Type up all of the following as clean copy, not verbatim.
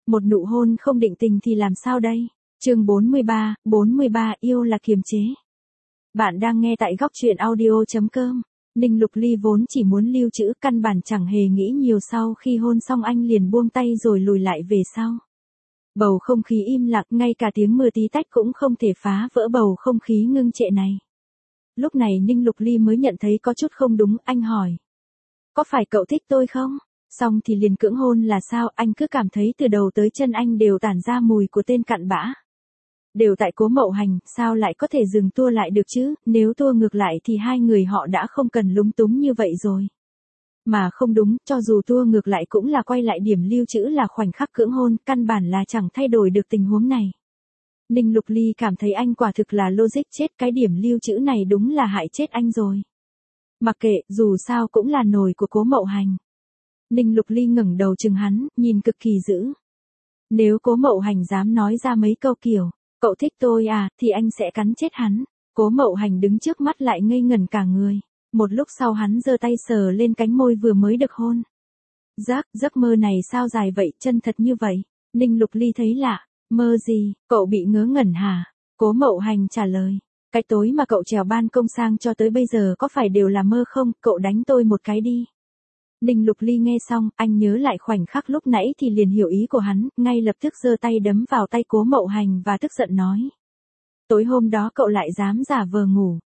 Một nụ hôn không định tình thì làm sao đây? Chương 43, yêu là kiềm chế. Bạn đang nghe tại góc truyện audio.com. Ninh Lục Ly vốn chỉ muốn lưu trữ, căn bản chẳng hề nghĩ nhiều, sau khi hôn xong anh liền buông tay rồi lùi lại về sau. Bầu không khí im lặng, ngay cả tiếng mưa tí tách cũng không thể phá vỡ bầu không khí ngưng trệ này. Lúc này Ninh Lục Ly mới nhận thấy có chút không đúng, anh hỏi. Có phải cậu thích tôi không? Xong thì liền cưỡng hôn là sao? Anh cứ cảm thấy từ đầu tới chân anh đều tản ra mùi của tên cặn bã. Đều tại Cố Mậu Hành, sao lại có thể dừng tua lại được chứ? Nếu tua ngược lại thì hai người họ đã không cần lúng túng như vậy rồi. Mà không đúng, cho dù tua ngược lại cũng là quay lại điểm lưu trữ là khoảnh khắc cưỡng hôn, căn bản là chẳng thay đổi được tình huống này. Ninh Lục Ly cảm thấy anh quả thực là logic chết, cái điểm lưu trữ này đúng là hại chết anh rồi. Mặc kệ, dù sao cũng là nồi của Cố Mậu Hành. Ninh Lục Ly ngẩng đầu chừng hắn, nhìn cực kỳ dữ. Nếu Cố Mậu Hành dám nói ra mấy câu kiểu, cậu thích tôi à, thì anh sẽ cắn chết hắn. Cố Mậu Hành đứng trước mắt lại ngây ngẩn cả người. Một lúc sau hắn giơ tay sờ lên cánh môi vừa mới được hôn. Giấc mơ này sao dài vậy, chân thật như vậy? Ninh Lục Ly thấy lạ. Mơ gì, cậu bị ngớ ngẩn hả? Cố Mậu Hành trả lời. Cái tối mà cậu trèo ban công sang cho tới bây giờ có phải đều là mơ không? Cậu đánh tôi một cái đi. Ninh Lục Ly nghe xong, anh nhớ lại khoảnh khắc lúc nãy thì liền hiểu ý của hắn, ngay lập tức giơ tay đấm vào tay Cố Mậu Hành và tức giận nói. Tối hôm đó cậu lại dám giả vờ ngủ.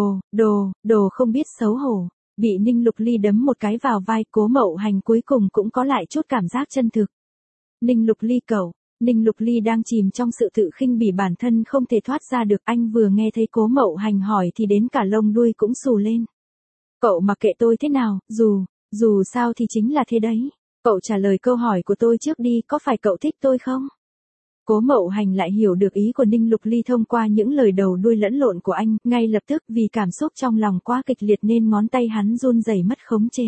Đồ không biết xấu hổ. Bị Ninh Lục Ly đấm một cái vào vai, Cố Mậu Hành cuối cùng cũng có lại chút cảm giác chân thực. Ninh Lục Ly cậu. Ninh Lục Ly đang chìm trong sự tự khinh bỉ bản thân không thể thoát ra được, anh vừa nghe thấy Cố Mậu Hành hỏi thì đến cả lông đuôi cũng xù lên. Cậu mặc kệ tôi thế nào, dù sao thì chính là thế đấy. Cậu trả lời câu hỏi của tôi trước đi, có phải cậu thích tôi không? Cố Mậu Hành lại hiểu được ý của Ninh Lục Ly thông qua những lời đầu đuôi lẫn lộn của anh, ngay lập tức vì cảm xúc trong lòng quá kịch liệt nên ngón tay hắn run rẩy mất khống chế.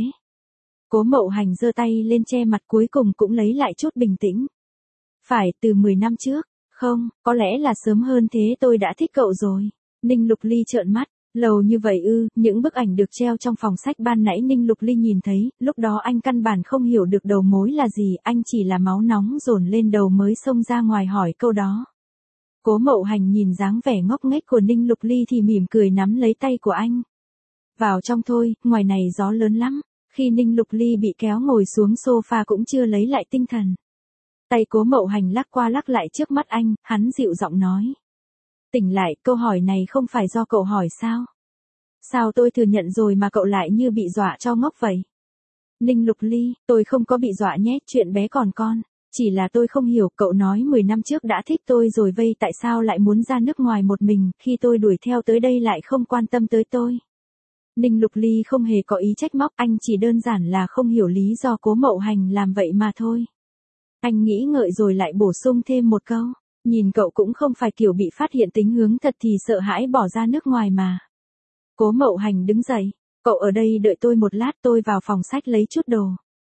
Cố Mậu Hành giơ tay lên che mặt, cuối cùng cũng lấy lại chút bình tĩnh. Phải, từ 10 năm trước, không, có lẽ là sớm hơn thế tôi đã thích cậu rồi. Ninh Lục Ly trợn mắt, lâu như vậy ư? Những bức ảnh được treo trong phòng sách ban nãy Ninh Lục Ly nhìn thấy, lúc đó anh căn bản không hiểu được đầu mối là gì, anh chỉ là máu nóng dồn lên đầu mới xông ra ngoài hỏi câu đó. Cố Mậu Hành nhìn dáng vẻ ngốc nghếch của Ninh Lục Ly thì mỉm cười nắm lấy tay của anh. Vào trong thôi, ngoài này gió lớn lắm. Khi Ninh Lục Ly bị kéo ngồi xuống sofa cũng chưa lấy lại tinh thần. Tay Cố Mậu Hành lắc qua lắc lại trước mắt anh, hắn dịu giọng nói. Tỉnh lại, câu hỏi này không phải do cậu hỏi sao? Sao tôi thừa nhận rồi mà cậu lại như bị dọa cho ngốc vậy? Ninh Lục Ly, tôi không có bị dọa nhé, chuyện bé còn con. Chỉ là tôi không hiểu, cậu nói 10 năm trước đã thích tôi rồi vây tại sao lại muốn ra nước ngoài một mình, khi tôi đuổi theo tới đây lại không quan tâm tới tôi. Ninh Lục Ly không hề có ý trách móc, anh chỉ đơn giản là không hiểu lý do Cố Mậu Hành làm vậy mà thôi. Anh nghĩ ngợi rồi lại bổ sung thêm một câu. Nhìn cậu cũng không phải kiểu bị phát hiện tính hướng thật thì sợ hãi bỏ ra nước ngoài mà. Cố Mậu Hành đứng dậy. Cậu ở đây đợi tôi một lát, tôi vào phòng sách lấy chút đồ.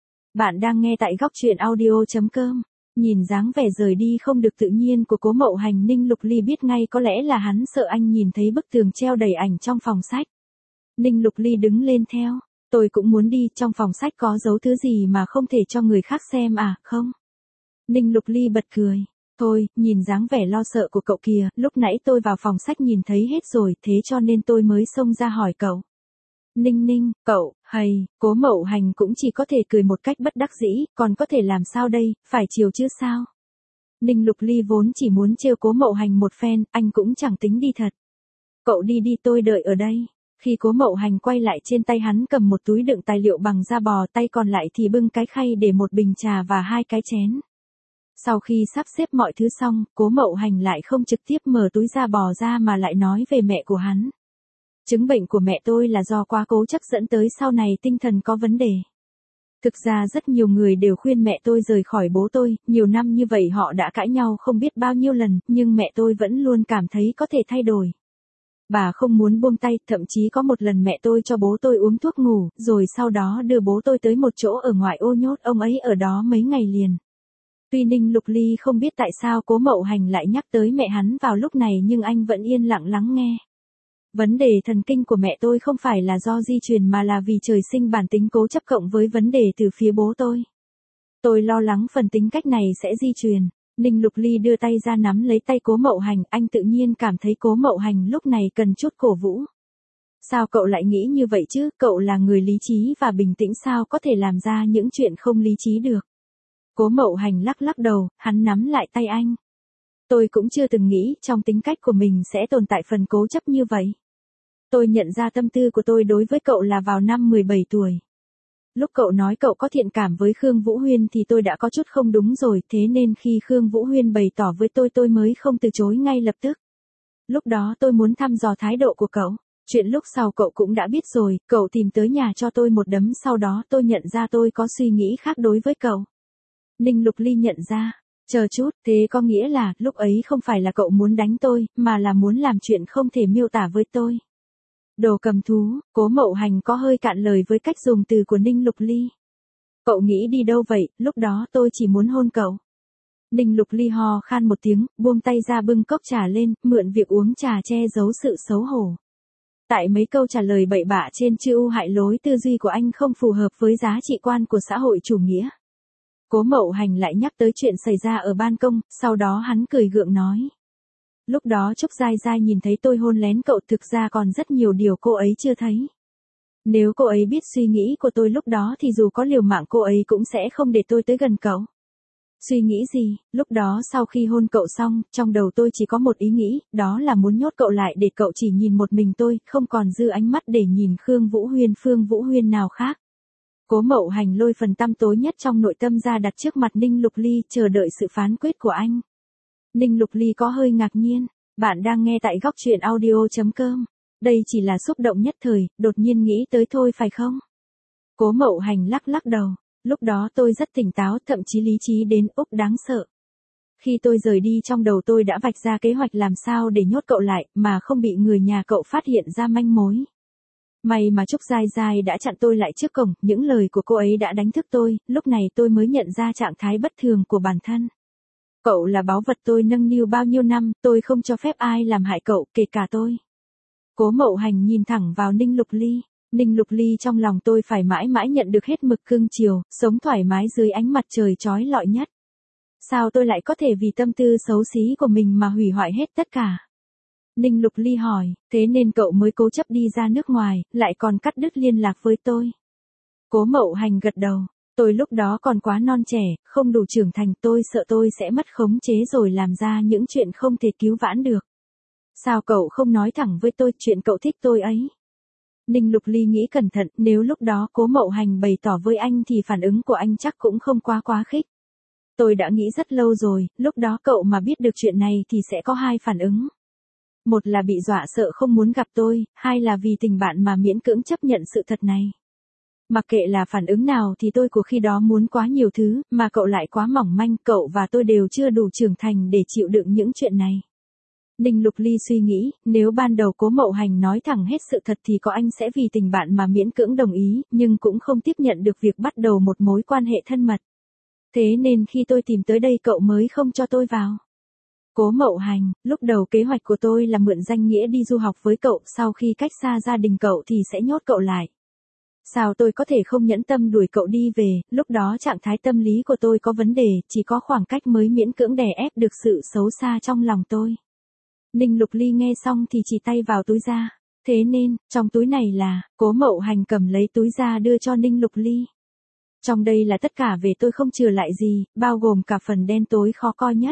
Bạn đang nghe tại góc truyện audio.com. Nhìn dáng vẻ rời đi không được tự nhiên của Cố Mậu Hành, Ninh Lục Ly biết ngay có lẽ là hắn sợ anh nhìn thấy bức tường treo đầy ảnh trong phòng sách. Ninh Lục Ly đứng lên theo. Tôi cũng muốn đi, trong phòng sách có giấu thứ gì mà không thể cho người khác xem à, không? Ninh Lục Ly bật cười. Thôi, nhìn dáng vẻ lo sợ của cậu kìa, lúc nãy tôi vào phòng sách nhìn thấy hết rồi, thế cho nên tôi mới xông ra hỏi cậu. Ninh, cậu, Cố Mậu Hành cũng chỉ có thể cười một cách bất đắc dĩ, còn có thể làm sao đây, phải chiều chứ sao? Ninh Lục Ly vốn chỉ muốn trêu Cố Mậu Hành một phen, anh cũng chẳng tính đi thật. Cậu đi đi, tôi đợi ở đây. Khi Cố Mậu Hành quay lại, trên tay hắn cầm một túi đựng tài liệu bằng da bò, tay còn lại thì bưng cái khay để một bình trà và 2 cái chén. Sau khi sắp xếp mọi thứ xong, Cố Mậu Hành lại không trực tiếp mở túi da bò ra mà lại nói về mẹ của hắn. Chứng bệnh của mẹ tôi là do quá cố chấp dẫn tới sau này tinh thần có vấn đề. Thực ra rất nhiều người đều khuyên mẹ tôi rời khỏi bố tôi, nhiều năm như vậy họ đã cãi nhau không biết bao nhiêu lần, nhưng mẹ tôi vẫn luôn cảm thấy có thể thay đổi. Bà không muốn buông tay, thậm chí có một lần mẹ tôi cho bố tôi uống thuốc ngủ, rồi sau đó đưa bố tôi tới một chỗ ở ngoại ô nhốt ông ấy ở đó mấy ngày liền. Tuy Ninh Lục Ly không biết tại sao Cố Mậu Hành lại nhắc tới mẹ hắn vào lúc này nhưng anh vẫn yên lặng lắng nghe. Vấn đề thần kinh của mẹ tôi không phải là do di truyền mà là vì trời sinh bản tính cố chấp cộng với vấn đề từ phía bố tôi. Tôi lo lắng phần tính cách này sẽ di truyền. Ninh Lục Ly đưa tay ra nắm lấy tay Cố Mậu Hành, anh tự nhiên cảm thấy Cố Mậu Hành lúc này cần chút cổ vũ. Sao cậu lại nghĩ như vậy chứ, cậu là người lý trí và bình tĩnh sao có thể làm ra những chuyện không lý trí được. Cố Mậu Hành lắc lắc đầu, hắn nắm lại tay anh. Tôi cũng chưa từng nghĩ trong tính cách của mình sẽ tồn tại phần cố chấp như vậy. Tôi nhận ra tâm tư của tôi đối với cậu là vào năm 17 tuổi. Lúc cậu nói cậu có thiện cảm với Khương Vũ Huyên thì tôi đã có chút không đúng rồi, thế nên khi Khương Vũ Huyên bày tỏ với tôi mới không từ chối ngay lập tức. Lúc đó tôi muốn thăm dò thái độ của cậu. Chuyện lúc sau cậu cũng đã biết rồi, cậu tìm tới nhà cho tôi một đấm, sau đó tôi nhận ra tôi có suy nghĩ khác đối với cậu. Ninh Lục Ly nhận ra, chờ chút, thế có nghĩa là lúc ấy không phải là cậu muốn đánh tôi, mà là muốn làm chuyện không thể miêu tả với tôi. Đồ cầm thú, Cố Mậu Hành có hơi cạn lời với cách dùng từ của Ninh Lục Ly. Cậu nghĩ đi đâu vậy, lúc đó tôi chỉ muốn hôn cậu. Ninh Lục Ly ho khan một tiếng, buông tay ra bưng cốc trà lên, mượn việc uống trà che giấu sự xấu hổ. Tại mấy câu trả lời bậy bạ trên chữ u hại lối tư duy của anh không phù hợp với giá trị quan của xã hội chủ nghĩa. Cố Mậu Hành lại nhắc tới chuyện xảy ra ở ban công, sau đó hắn cười gượng nói. Lúc đó Trúc Giai Giai nhìn thấy tôi hôn lén cậu, thực ra còn rất nhiều điều cô ấy chưa thấy. Nếu cô ấy biết suy nghĩ của tôi lúc đó thì dù có liều mạng cô ấy cũng sẽ không để tôi tới gần cậu. Suy nghĩ gì, lúc đó sau khi hôn cậu xong, trong đầu tôi chỉ có một ý nghĩ, đó là muốn nhốt cậu lại để cậu chỉ nhìn một mình tôi, không còn dư ánh mắt để nhìn Phương Vũ Huyên nào khác. Cố Mậu Hành lôi phần tăm tối nhất trong nội tâm ra đặt trước mặt Ninh Lục Ly, chờ đợi sự phán quyết của anh. Ninh Lục Ly có hơi ngạc nhiên, bạn đang nghe tại góc truyện audio.com. Đây chỉ là xúc động nhất thời, đột nhiên nghĩ tới thôi phải không? Cố Mậu Hành lắc lắc đầu, lúc đó tôi rất tỉnh táo, thậm chí lý trí đến úc đáng sợ. Khi tôi rời đi trong đầu tôi đã vạch ra kế hoạch làm sao để nhốt cậu lại, mà không bị người nhà cậu phát hiện ra manh mối. May mà Trúc Giai Giai đã chặn tôi lại trước cổng, những lời của cô ấy đã đánh thức tôi, lúc này tôi mới nhận ra trạng thái bất thường của bản thân. Cậu là báu vật tôi nâng niu bao nhiêu năm, tôi không cho phép ai làm hại cậu, kể cả tôi. Cố Mậu Hành nhìn thẳng vào Ninh Lục Ly. Ninh Lục Ly trong lòng tôi phải mãi mãi nhận được hết mực cưng chiều, sống thoải mái dưới ánh mặt trời chói lọi nhất. Sao tôi lại có thể vì tâm tư xấu xí của mình mà hủy hoại hết tất cả? Ninh Lục Ly hỏi, thế nên cậu mới cố chấp đi ra nước ngoài, lại còn cắt đứt liên lạc với tôi. Cố Mậu Hành gật đầu, tôi lúc đó còn quá non trẻ, không đủ trưởng thành, tôi sợ tôi sẽ mất khống chế rồi làm ra những chuyện không thể cứu vãn được. Sao cậu không nói thẳng với tôi chuyện cậu thích tôi ấy? Ninh Lục Ly nghĩ cẩn thận, nếu lúc đó Cố Mậu Hành bày tỏ với anh thì phản ứng của anh chắc cũng không quá khích. Tôi đã nghĩ rất lâu rồi, lúc đó cậu mà biết được chuyện này thì sẽ có hai phản ứng. Một là bị dọa sợ không muốn gặp tôi, hai là vì tình bạn mà miễn cưỡng chấp nhận sự thật này. Mặc kệ là phản ứng nào thì tôi của khi đó muốn quá nhiều thứ, mà cậu lại quá mỏng manh, cậu và tôi đều chưa đủ trưởng thành để chịu đựng những chuyện này. Ninh Lục Ly suy nghĩ, nếu ban đầu Cố Mậu Hành nói thẳng hết sự thật thì có anh sẽ vì tình bạn mà miễn cưỡng đồng ý, nhưng cũng không tiếp nhận được việc bắt đầu một mối quan hệ thân mật. Thế nên khi tôi tìm tới đây cậu mới không cho tôi vào. Cố Mậu Hành, lúc đầu kế hoạch của tôi là mượn danh nghĩa đi du học với cậu, sau khi cách xa gia đình cậu thì sẽ nhốt cậu lại. Sao tôi có thể không nhẫn tâm đuổi cậu đi về, lúc đó trạng thái tâm lý của tôi có vấn đề, chỉ có khoảng cách mới miễn cưỡng đè ép được sự xấu xa trong lòng tôi. Ninh Lục Ly nghe xong thì chỉ tay vào túi da. Thế nên, trong túi này là, Cố Mậu Hành cầm lấy túi da đưa cho Ninh Lục Ly. Trong đây là tất cả về tôi không chừa lại gì, bao gồm cả phần đen tối khó coi nhất.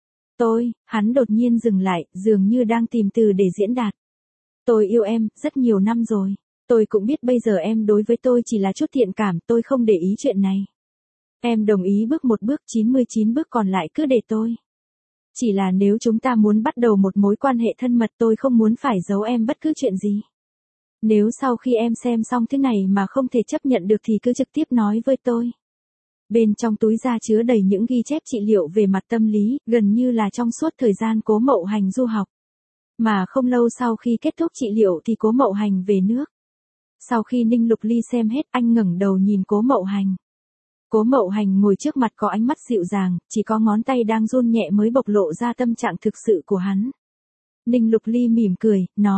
Hắn đột nhiên dừng lại, dường như đang tìm từ để diễn đạt. Tôi yêu em, rất nhiều năm rồi. Tôi cũng biết bây giờ em đối với tôi chỉ là chút thiện cảm, tôi không để ý chuyện này. Em đồng ý bước một bước, 99 bước còn lại cứ để tôi. Chỉ là nếu chúng ta muốn bắt đầu một mối quan hệ thân mật tôi không muốn phải giấu em bất cứ chuyện gì. Nếu sau khi em xem xong thế này mà không thể chấp nhận được thì cứ trực tiếp nói với tôi. Bên trong túi da chứa đầy những ghi chép trị liệu về mặt tâm lý, gần như là trong suốt thời gian Cố Mậu Hành du học. Mà không lâu sau khi kết thúc trị liệu thì Cố Mậu Hành về nước. Sau khi Ninh Lục Ly xem hết anh ngẩng đầu nhìn Cố Mậu Hành. Cố Mậu Hành ngồi trước mặt có ánh mắt dịu dàng, chỉ có ngón tay đang run nhẹ mới bộc lộ ra tâm trạng thực sự của hắn. Ninh Lục Ly mỉm cười, nói,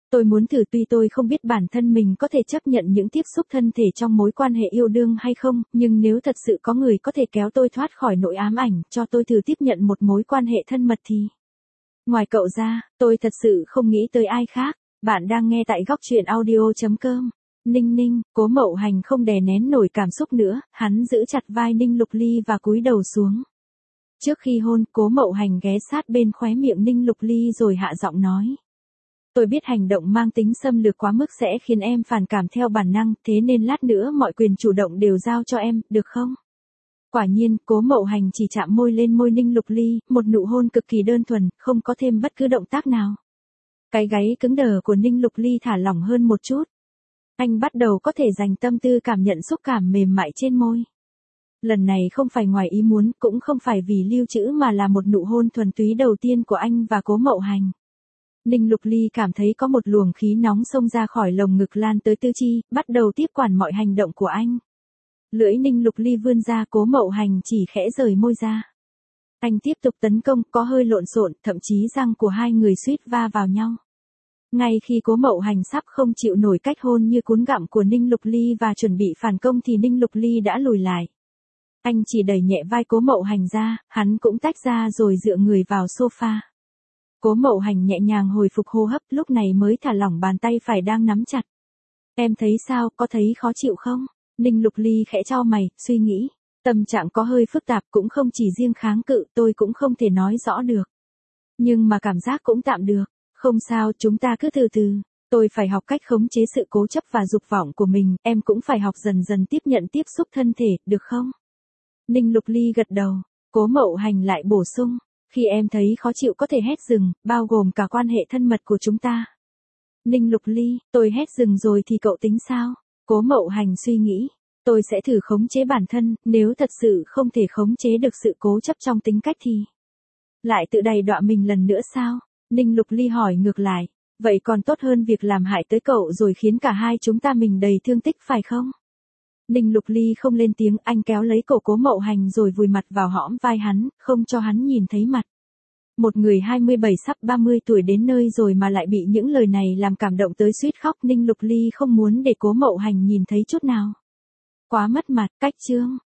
Tôi muốn thử, tuy tôi không biết bản thân mình có thể chấp nhận những tiếp xúc thân thể trong mối quan hệ yêu đương hay không, nhưng nếu thật sự có người có thể kéo tôi thoát khỏi nỗi ám ảnh, cho tôi thử tiếp nhận một mối quan hệ thân mật thì... Ngoài cậu ra, tôi thật sự không nghĩ tới ai khác. Bạn đang nghe tại góc truyện audio.com. Ninh Ninh, Cố Mậu Hành không đè nén nổi cảm xúc nữa, hắn giữ chặt vai Ninh Lục Ly và cúi đầu xuống. Trước khi hôn, Cố Mậu Hành ghé sát bên khóe miệng Ninh Lục Ly rồi hạ giọng nói. Tôi biết hành động mang tính xâm lược quá mức sẽ khiến em phản cảm theo bản năng, thế nên lát nữa mọi quyền chủ động đều giao cho em, được không? Quả nhiên, Cố Mậu Hành chỉ chạm môi lên môi Ninh Lục Ly, một nụ hôn cực kỳ đơn thuần, không có thêm bất cứ động tác nào. Cái gáy cứng đờ của Ninh Lục Ly thả lỏng hơn một chút. Anh bắt đầu có thể dành tâm tư cảm nhận xúc cảm mềm mại trên môi. Lần này không phải ngoài ý muốn, cũng không phải vì lưu trữ mà là một nụ hôn thuần túy đầu tiên của anh và Cố Mậu Hành. Ninh Lục Ly cảm thấy có một luồng khí nóng xông ra khỏi lồng ngực lan tới tứ chi, bắt đầu tiếp quản mọi hành động của anh. Lưỡi Ninh Lục Ly vươn ra, Cố Mậu Hành chỉ khẽ rời môi ra. Anh tiếp tục tấn công, có hơi lộn xộn, thậm chí răng của hai người suýt va vào nhau. Ngay khi Cố Mậu Hành sắp không chịu nổi cách hôn như cuốn gặm của Ninh Lục Ly và chuẩn bị phản công thì Ninh Lục Ly đã lùi lại. Anh chỉ đẩy nhẹ vai Cố Mậu Hành ra, hắn cũng tách ra rồi dựa người vào sofa. Cố Mậu Hành nhẹ nhàng hồi phục hô hấp, lúc này mới thả lỏng bàn tay phải đang nắm chặt. Em thấy sao, có thấy khó chịu không? Ninh Lục Ly khẽ chau mày, suy nghĩ. Tâm trạng có hơi phức tạp, cũng không chỉ riêng kháng cự, tôi cũng không thể nói rõ được. Nhưng mà cảm giác cũng tạm được. Không sao, chúng ta cứ từ từ. Tôi phải học cách khống chế sự cố chấp và dục vọng của mình, em cũng phải học dần dần tiếp nhận tiếp xúc thân thể, được không? Ninh Lục Ly gật đầu. Cố Mậu Hành lại bổ sung. Khi em thấy khó chịu có thể hét dừng, bao gồm cả quan hệ thân mật của chúng ta. Ninh Lục Ly, tôi hét dừng rồi thì cậu tính sao? Cố Mậu Hành suy nghĩ. Tôi sẽ thử khống chế bản thân, nếu thật sự không thể khống chế được sự cố chấp trong tính cách thì... Lại tự đày đọa mình lần nữa sao? Ninh Lục Ly hỏi ngược lại. Vậy còn tốt hơn việc làm hại tới cậu rồi khiến cả hai chúng ta mình đầy thương tích phải không? Ninh Lục Ly không lên tiếng, anh kéo lấy cổ Cố Mậu Hành rồi vùi mặt vào hõm vai hắn, không cho hắn nhìn thấy mặt. Một người 27 sắp 30 tuổi đến nơi rồi mà lại bị những lời này làm cảm động tới suýt khóc. Ninh Lục Ly không muốn để Cố Mậu Hành nhìn thấy chút nào. Quá mất mặt, cách chương.